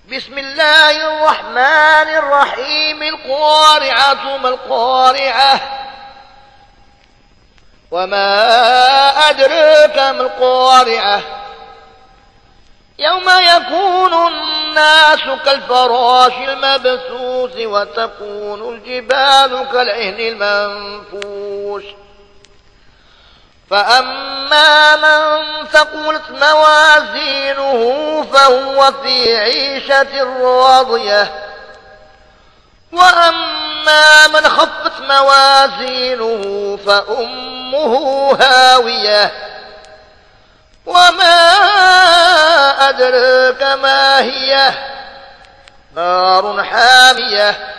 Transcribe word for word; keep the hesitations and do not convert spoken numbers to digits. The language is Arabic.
بسم الله الرحمن الرحيم. القارعة ما القارعة وما أدريك ما القارعة يوم يكون الناس كالفراش المبثوث وتكون الجبال كالعهن المنفوش فأما من ثقلت موازينه فهو في عيشة راضية وأما من خفت موازينه فأمه هاوية وما أدريك ما هي نار حامية